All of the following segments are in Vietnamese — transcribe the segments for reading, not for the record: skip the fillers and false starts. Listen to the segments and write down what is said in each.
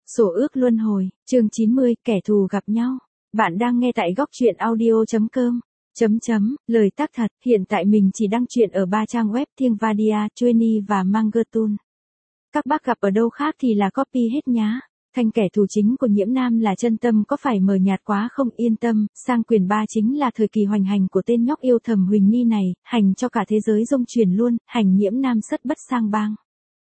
Sổ ước luân hồi, chương 90, kẻ thù gặp nhau. Bạn đang nghe tại góc truyện audio.com. Lời tác thật, hiện tại mình chỉ đăng truyện ở 3 trang web Thiengvadia, Journey và Mangertoon. Các bác gặp ở đâu khác thì là copy hết nhá. Thành kẻ thù chính của Nhiễm Nam là Chân Tâm có phải mờ nhạt quá không? Yên tâm, sang quyển 3 chính là thời kỳ hoành hành của tên nhóc yêu thầm Huỳnh Ni này, hành cho cả thế giới rung chuyển luôn, hành Nhiễm Nam sất bất sang bang.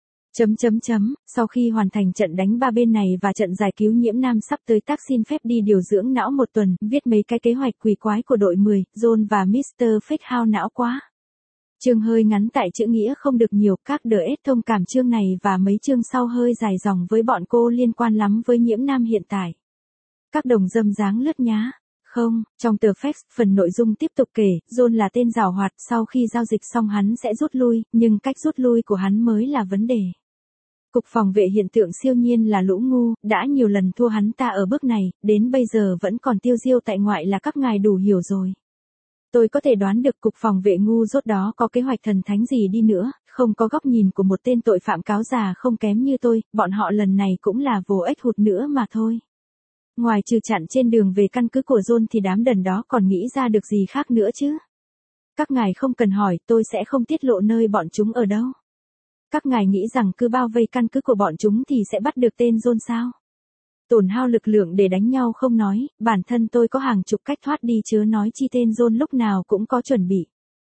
Sau khi hoàn thành trận đánh ba bên này và trận giải cứu Nhiễm Nam sắp tới tác xin phép đi điều dưỡng não một tuần, viết mấy cái kế hoạch quỷ quái của đội 10, John và Mr. Fake hao não quá. Chương hơi ngắn tại chữ nghĩa không được nhiều, các DS thông cảm chương này và mấy chương sau hơi dài dòng với bọn cô liên quan lắm với Nhiễm Nam hiện tại. Các đồng dâm dáng lướt nhá. Không, trong tờ Fax, phần nội dung tiếp tục kể, John là tên giảo hoạt, sau khi giao dịch xong hắn sẽ rút lui, nhưng cách rút lui của hắn mới là vấn đề. Cục phòng vệ hiện tượng siêu nhiên là lũ ngu, đã nhiều lần thua hắn ta ở bước này, đến bây giờ vẫn còn tiêu diêu tại ngoại là các ngài đủ hiểu rồi. Tôi có thể đoán được cục phòng vệ ngu dốt đó có kế hoạch thần thánh gì đi nữa, không có góc nhìn của một tên tội phạm cáo già không kém như tôi, bọn họ lần này cũng là vồ ếch hụt nữa mà thôi. Ngoài trừ chặn trên đường về căn cứ của John thì đám đần đó còn nghĩ ra được gì khác nữa chứ. Các ngài không cần hỏi, tôi sẽ không tiết lộ nơi bọn chúng ở đâu. Các ngài nghĩ rằng cứ bao vây căn cứ của bọn chúng thì sẽ bắt được tên John sao? Tổn hao lực lượng để đánh nhau không nói, bản thân tôi có hàng chục cách thoát đi chớ nói chi tên John lúc nào cũng có chuẩn bị.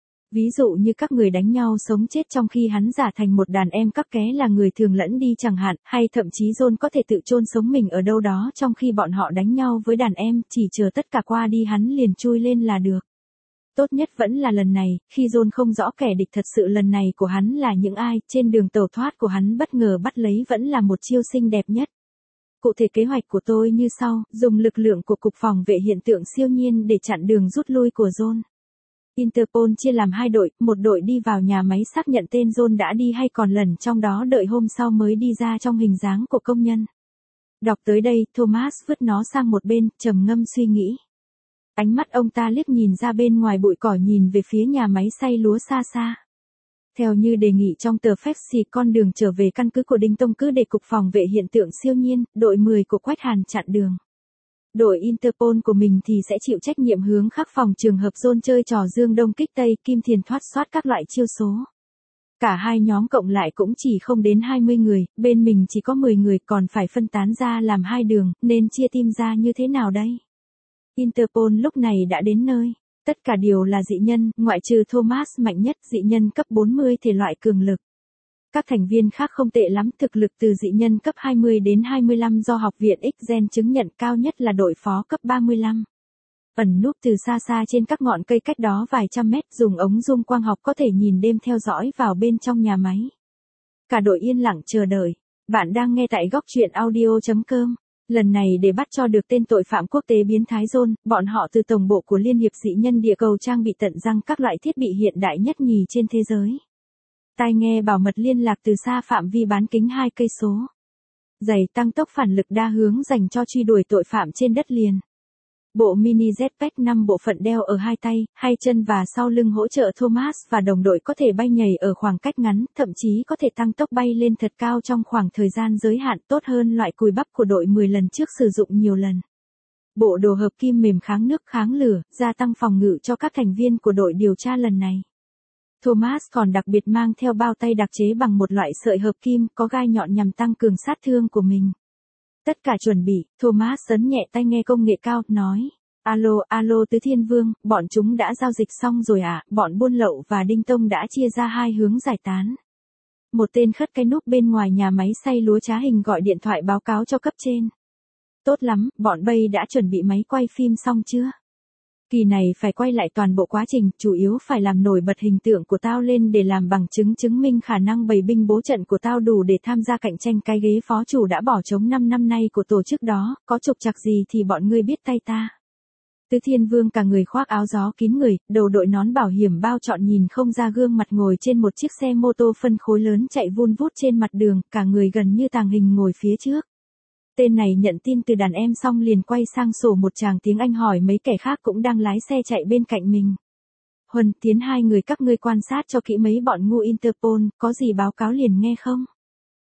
Ví dụ như các người đánh nhau sống chết trong khi hắn giả thành một đàn em các ké là người thường lẫn đi chẳng hạn, hay thậm chí John có thể tự chôn sống mình ở đâu đó trong khi bọn họ đánh nhau với đàn em, chỉ chờ tất cả qua đi hắn liền chui lên là được. Tốt nhất vẫn là lần này, khi John không rõ kẻ địch thật sự lần này của hắn là những ai, trên đường tẩu thoát của hắn bất ngờ bắt lấy vẫn là một chiêu xinh đẹp nhất. Cụ thể kế hoạch của tôi như sau, dùng lực lượng của Cục Phòng vệ hiện tượng siêu nhiên để chặn đường rút lui của John. Interpol chia làm 2 đội, một đội đi vào nhà máy xác nhận tên John đã đi hay còn lẩn trong đó đợi hôm sau mới đi ra trong hình dáng của công nhân. Đọc tới đây, Thomas vứt nó sang một bên, trầm ngâm suy nghĩ. Ánh mắt ông ta liếc nhìn ra bên ngoài bụi cỏ nhìn về phía nhà máy xay lúa xa xa. Theo như đề nghị trong tờ Fax thì con đường trở về căn cứ của Đinh Tông cứ để Cục Phòng vệ hiện tượng siêu nhiên, đội 10 của Quách Hàn chặn đường. Đội Interpol của mình thì sẽ chịu trách nhiệm hướng khắc phòng trường hợp John chơi trò dương đông kích tây, kim thiền thoát soát các loại chiêu số. Cả hai nhóm cộng lại cũng chỉ không đến 20 người, bên mình chỉ có 10 người còn phải phân tán ra làm 2 đường, nên chia team ra như thế nào đây? Interpol lúc này đã đến nơi. Tất cả đều là dị nhân, ngoại trừ Thomas mạnh nhất, dị nhân cấp 40 thể loại cường lực. Các thành viên khác không tệ lắm, thực lực từ dị nhân cấp 20 đến 25 do học viện X-Gen chứng nhận, cao nhất là đội phó cấp 35. Ẩn núp từ xa xa trên các ngọn cây cách đó vài trăm mét, dùng ống zoom quang học có thể nhìn đêm theo dõi vào bên trong nhà máy. Cả đội yên lặng chờ đợi. Bạn đang nghe tại góc truyện audio.com. Lần này để bắt cho được tên tội phạm quốc tế biến thái John, bọn họ từ tổng bộ của Liên hiệp dị nhân địa cầu trang bị tận răng các loại thiết bị hiện đại nhất nhì trên thế giới. Tai nghe bảo mật liên lạc từ xa phạm vi bán kính 2 cây số. Giày tăng tốc phản lực đa hướng dành cho truy đuổi tội phạm trên đất liền. Bộ mini jetpack 5 bộ phận đeo ở 2 tay, 2 chân và sau lưng hỗ trợ Thomas và đồng đội có thể bay nhảy ở khoảng cách ngắn, thậm chí có thể tăng tốc bay lên thật cao trong khoảng thời gian giới hạn, tốt hơn loại cùi bắp của đội 10 lần trước sử dụng nhiều lần. Bộ đồ hợp kim mềm kháng nước kháng lửa, gia tăng phòng ngự cho các thành viên của đội điều tra lần này. Thomas còn đặc biệt mang theo bao tay đặc chế bằng một loại sợi hợp kim có gai nhọn nhằm tăng cường sát thương của mình. Tất cả chuẩn bị, Thomas ấn nhẹ tai nghe công nghệ cao, nói. Alo Tứ Thiên Vương, bọn chúng đã giao dịch xong rồi ạ, bọn buôn lậu và Đinh Tông đã chia ra 2 hướng giải tán. Một tên khất cái núp bên ngoài nhà máy xay lúa trá hình gọi điện thoại báo cáo cho cấp trên. Tốt lắm, bọn Bay đã chuẩn bị máy quay phim xong chưa? Kỳ này phải quay lại toàn bộ quá trình, chủ yếu phải làm nổi bật hình tượng của tao lên để làm bằng chứng chứng minh khả năng bày binh bố trận của tao đủ để tham gia cạnh tranh cái ghế phó chủ đã bỏ trống 5 năm nay của tổ chức đó, có trục trặc gì thì bọn ngươi biết tay ta. Tứ Thiên Vương cả người khoác áo gió kín người, đầu đội nón bảo hiểm bao trọn nhìn không ra gương mặt ngồi trên một chiếc xe mô tô phân khối lớn chạy vun vút trên mặt đường, cả người gần như tàng hình ngồi phía trước. Tên này nhận tin từ đàn em xong liền quay sang sổ một tràng tiếng Anh hỏi mấy kẻ khác cũng đang lái xe chạy bên cạnh mình. Huân, Tiến, 2 người các ngươi quan sát cho kỹ mấy bọn ngu Interpol, có gì báo cáo liền nghe không?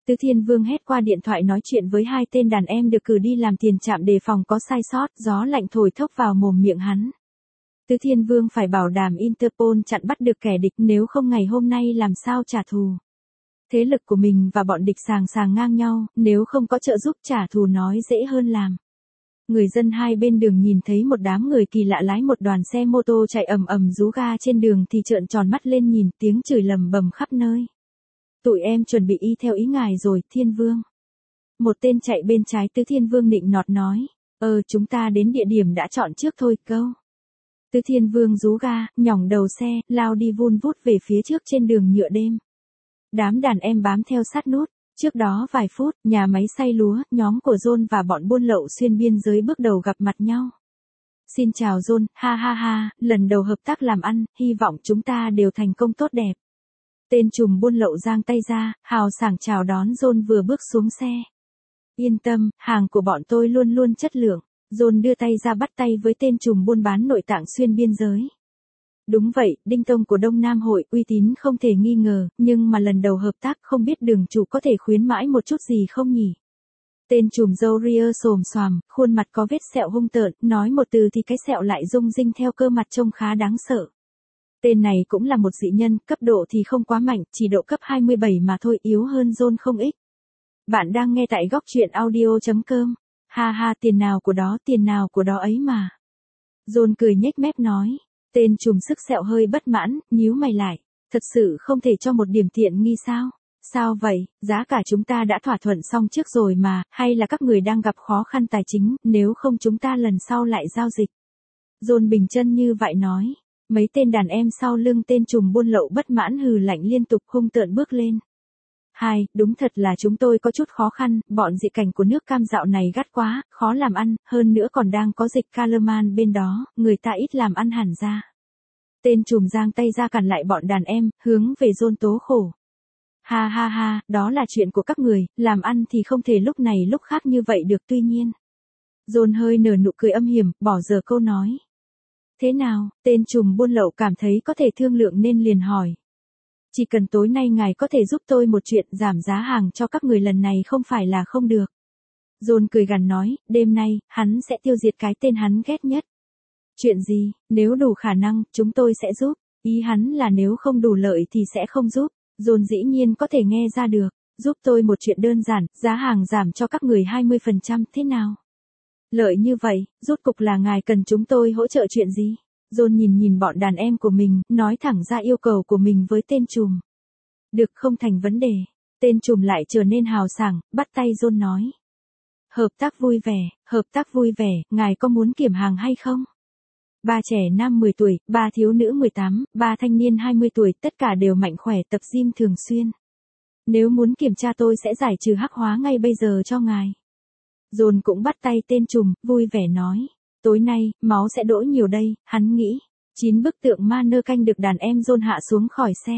Tứ Thiên Vương hét qua điện thoại nói chuyện với hai tên đàn em được cử đi làm tiền trạm đề phòng có sai sót, gió lạnh thổi thốc vào mồm miệng hắn. Tứ Thiên Vương phải bảo đảm Interpol chặn bắt được kẻ địch, nếu không ngày hôm nay làm sao trả thù. Thế lực của mình và bọn địch sàng sàng ngang nhau, nếu không có trợ giúp trả thù nói dễ hơn làm. Người dân hai bên đường nhìn thấy một đám người kỳ lạ lái một đoàn xe mô tô chạy ầm ầm rú ga trên đường thì trợn tròn mắt lên nhìn, tiếng chửi lầm bầm khắp nơi. Tụi em chuẩn bị y theo ý ngài rồi, Thiên Vương. Một tên chạy bên trái Tứ Thiên Vương nịnh nọt nói. Chúng ta đến địa điểm đã chọn trước thôi, câu. Tứ Thiên Vương rú ga, nhỏng đầu xe, lao đi vun vút về phía trước trên đường nhựa đêm. Đám đàn em bám theo sát nút. Trước đó vài phút, nhà máy xay lúa, nhóm của John và bọn buôn lậu xuyên biên giới bước đầu gặp mặt nhau. Xin chào John, ha ha ha, lần đầu hợp tác làm ăn, hy vọng chúng ta đều thành công tốt đẹp. Tên trùm buôn lậu giang tay ra, hào sảng chào đón John vừa bước xuống xe. Yên tâm, hàng của bọn tôi luôn luôn chất lượng. John đưa tay ra bắt tay với tên trùm buôn bán nội tạng xuyên biên giới. Đúng vậy, Đinh Tông của Đông Nam Hội uy tín không thể nghi ngờ, nhưng mà lần đầu hợp tác không biết đường chủ có thể khuyến mãi một chút gì không nhỉ? Tên trùm râu ria xồm xoàm, khuôn mặt có vết sẹo hung tợn, nói một từ thì cái sẹo lại rung rinh theo cơ mặt trông khá đáng sợ. Tên này cũng là một dị nhân, cấp độ thì không quá mạnh, chỉ độ cấp 27 mà thôi, yếu hơn John không ít. Bạn đang nghe tại góc truyện audio.com. Ha ha, tiền nào của đó ấy mà. John cười nhếch mép nói. Tên trùm sức sẹo hơi bất mãn, nhíu mày lại. Thật sự không thể cho một điểm tiện nghi sao? Sao vậy, giá cả chúng ta đã thỏa thuận xong trước rồi mà, hay là các người đang gặp khó khăn tài chính, nếu không chúng ta lần sau lại giao dịch. John bình chân như vậy nói. Mấy tên đàn em sau lưng tên trùm buôn lậu bất mãn hừ lạnh liên tục hung tợn bước lên. Đúng thật là chúng tôi có chút khó khăn, bọn dị cảnh của nước Cam dạo này gắt quá, khó làm ăn, hơn nữa còn đang có dịch Kalaman bên đó, người ta ít làm ăn hẳn ra. Tên trùm giang tay ra cản lại bọn đàn em, hướng về John tố khổ. Ha ha ha, đó là chuyện của các người, làm ăn thì không thể lúc này lúc khác như vậy được tuy nhiên. John hơi nở nụ cười âm hiểm, bỏ dở câu nói. Thế nào, tên trùm buôn lậu cảm thấy có thể thương lượng nên liền hỏi. Chỉ cần tối nay ngài có thể giúp tôi một chuyện giảm giá hàng cho các người lần này không phải là không được. John cười gằn nói, đêm nay, hắn sẽ tiêu diệt cái tên hắn ghét nhất. Chuyện gì, nếu đủ khả năng, chúng tôi sẽ giúp. Ý hắn là nếu không đủ lợi thì sẽ không giúp. John dĩ nhiên có thể nghe ra được. Giúp tôi một chuyện đơn giản, giá hàng giảm cho các người 20% thế nào? Lợi như vậy, rốt cục là ngài cần chúng tôi hỗ trợ chuyện gì? John nhìn bọn đàn em của mình, nói thẳng ra yêu cầu của mình với tên trùm. Được, không thành vấn đề. Tên trùm lại trở nên hào sảng, bắt tay John nói. Hợp tác vui vẻ, ngài có muốn kiểm hàng hay không? 3 trẻ nam 10 tuổi, 3 thiếu nữ 18, 3 thanh niên 20 tuổi, tất cả đều mạnh khỏe tập gym thường xuyên. Nếu muốn kiểm tra tôi sẽ giải trừ hắc hóa ngay bây giờ cho ngài. John cũng bắt tay tên trùm, vui vẻ nói. Tối nay, máu sẽ đổ nhiều đây, hắn nghĩ. 9 bức tượng ma nơ canh được đàn em John hạ xuống khỏi xe.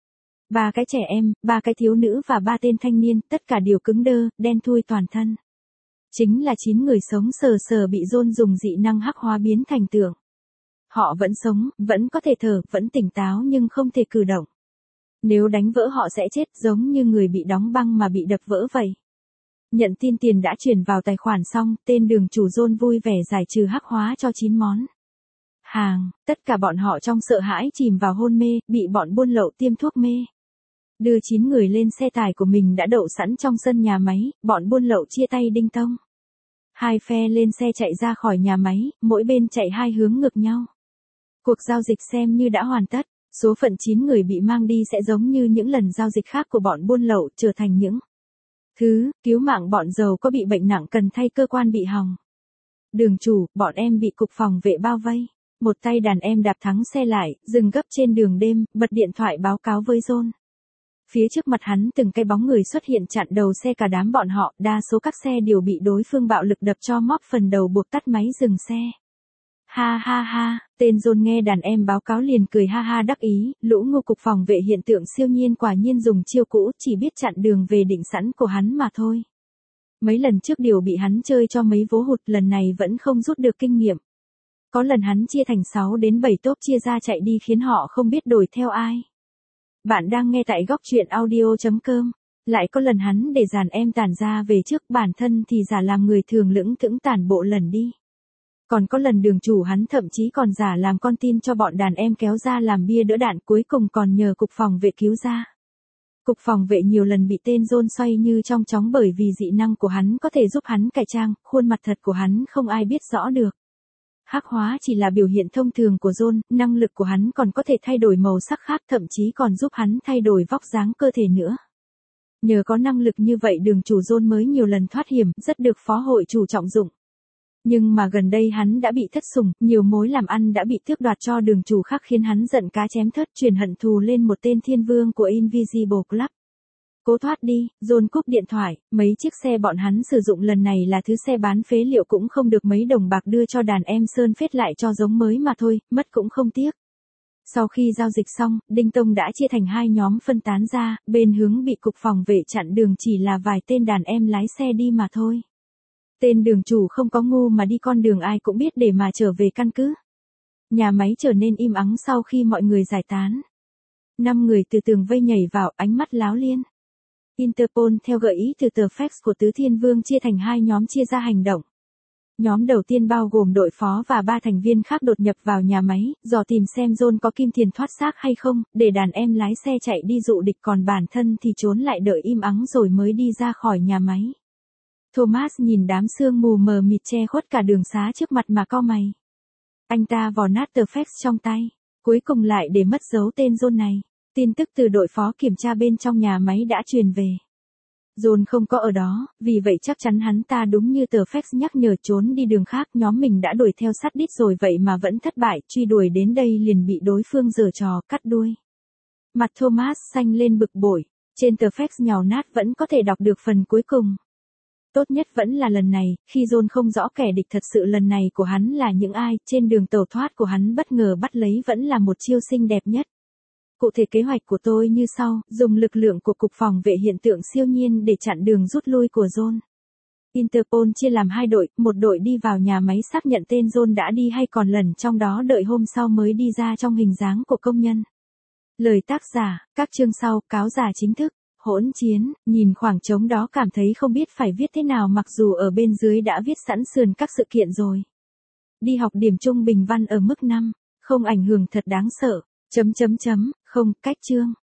3 cái trẻ em, 3 cái thiếu nữ và 3 tên thanh niên, tất cả đều cứng đơ, đen thui toàn thân. Chính là 9 người sống sờ sờ bị John dùng dị năng hắc hóa biến thành tượng. Họ vẫn sống, vẫn có thể thở, vẫn tỉnh táo nhưng không thể cử động. Nếu đánh vỡ họ sẽ chết giống như người bị đóng băng mà bị đập vỡ vậy. Nhận tin tiền đã chuyển vào tài khoản xong, tên đường chủ John vui vẻ giải trừ hắc hóa cho 9 món hàng, tất cả bọn họ trong sợ hãi chìm vào hôn mê, bị bọn buôn lậu tiêm thuốc mê. Đưa 9 người lên xe tải của mình đã đậu sẵn trong sân nhà máy, bọn buôn lậu chia tay Đinh Tông. Hai phe lên xe chạy ra khỏi nhà máy, mỗi bên chạy hai hướng ngược nhau. Cuộc giao dịch xem như đã hoàn tất, số phận 9 người bị mang đi sẽ giống như những lần giao dịch khác của bọn buôn lậu, trở thành những cứu mạng bọn giàu có bị bệnh nặng cần thay cơ quan bị hỏng. Đường chủ, bọn em bị cục phòng vệ bao vây. Một tay đàn em đạp thắng xe lại, dừng gấp trên đường đêm, bật điện thoại báo cáo với John. Phía trước mặt hắn từng cái bóng người xuất hiện chặn đầu xe cả đám bọn họ, đa số các xe đều bị đối phương bạo lực đập cho móc phần đầu buộc tắt máy dừng xe. Ha ha ha, tên John nghe đàn em báo cáo liền cười ha ha đắc ý, lũ ngu cục phòng vệ hiện tượng siêu nhiên quả nhiên dùng chiêu cũ, chỉ biết chặn đường về định sẵn của hắn mà thôi. Mấy lần trước đều bị hắn chơi cho mấy vố hụt, lần này vẫn không rút được kinh nghiệm. Có lần hắn chia thành 6 đến 7 tốp chia ra chạy đi khiến họ không biết đổi theo ai. Bạn đang nghe tại góc truyện audio.com. Lại có lần hắn để dàn em tản ra về trước, bản thân thì giả làm người thường lững thững tản bộ lần đi. Còn có lần đường chủ hắn thậm chí còn giả làm con tin cho bọn đàn em kéo ra làm bia đỡ đạn, cuối cùng còn nhờ cục phòng vệ cứu ra. Cục phòng vệ nhiều lần bị tên John xoay như trong chóng bởi vì dị năng của hắn có thể giúp hắn cải trang, khuôn mặt thật của hắn không ai biết rõ được. Hắc hóa chỉ là biểu hiện thông thường của John, năng lực của hắn còn có thể thay đổi màu sắc khác, thậm chí còn giúp hắn thay đổi vóc dáng cơ thể nữa. Nhờ có năng lực như vậy đường chủ John mới nhiều lần thoát hiểm, rất được phó hội chủ trọng dụng. Nhưng mà gần đây hắn đã bị thất sủng, nhiều mối làm ăn đã bị tước đoạt cho đường chủ khác khiến hắn giận cá chém thớt, truyền hận thù lên một tên thiên vương của Invisible Club. Cố thoát đi, John cúp điện thoại, mấy chiếc xe bọn hắn sử dụng lần này là thứ xe bán phế liệu cũng không được mấy đồng bạc đưa cho đàn em sơn phết lại cho giống mới mà thôi, mất cũng không tiếc. Sau khi giao dịch xong, Đinh Tông đã chia thành hai nhóm phân tán ra, bên hướng bị cục phòng vệ chặn đường chỉ là vài tên đàn em lái xe đi mà thôi. Tên đường chủ không có ngu mà đi con đường ai cũng biết để mà trở về căn cứ. Nhà máy trở nên im ắng sau khi mọi người giải tán. 5 người từ tường vây nhảy vào, ánh mắt láo liên. Interpol theo gợi ý từ tờ fax của Tứ Thiên Vương chia thành hai nhóm chia ra hành động. Nhóm đầu tiên bao gồm đội phó và 3 thành viên khác đột nhập vào nhà máy, dò tìm xem John có kim tiền thoát xác hay không, để đàn em lái xe chạy đi dụ địch, còn bản thân thì trốn lại đợi im ắng rồi mới đi ra khỏi nhà máy. Thomas nhìn đám sương mù mờ mịt che khuất cả đường xá trước mặt mà cau mày. Anh ta vò nát tờ fax trong tay, cuối cùng lại để mất dấu tên John này. Tin tức từ đội phó kiểm tra bên trong nhà máy đã truyền về. John không có ở đó, vì vậy chắc chắn hắn ta đúng như tờ fax nhắc nhở trốn đi đường khác, nhóm mình đã đuổi theo sát đít rồi vậy mà vẫn thất bại, truy đuổi đến đây liền bị đối phương giở trò cắt đuôi. Mặt Thomas xanh lên bực bội, trên tờ fax nhàu nát vẫn có thể đọc được phần cuối cùng. Tốt nhất vẫn là lần này, khi John không rõ kẻ địch thật sự lần này của hắn là những ai, trên đường tẩu thoát của hắn bất ngờ bắt lấy vẫn là một chiêu xinh đẹp nhất. Cụ thể kế hoạch của tôi như sau, dùng lực lượng của cục phòng vệ hiện tượng siêu nhiên để chặn đường rút lui của John. Interpol chia làm hai đội, một đội đi vào nhà máy xác nhận tên John đã đi hay còn lẩn trong đó, đợi hôm sau mới đi ra trong hình dáng của công nhân. Lời tác giả, các chương sau, cáo giả chính thức. Hỗn chiến, nhìn khoảng trống đó cảm thấy không biết phải viết thế nào mặc dù ở bên dưới đã viết sẵn sườn các sự kiện rồi. Đi học điểm trung bình văn ở mức 5, không ảnh hưởng thật đáng sợ. Không, cách chương.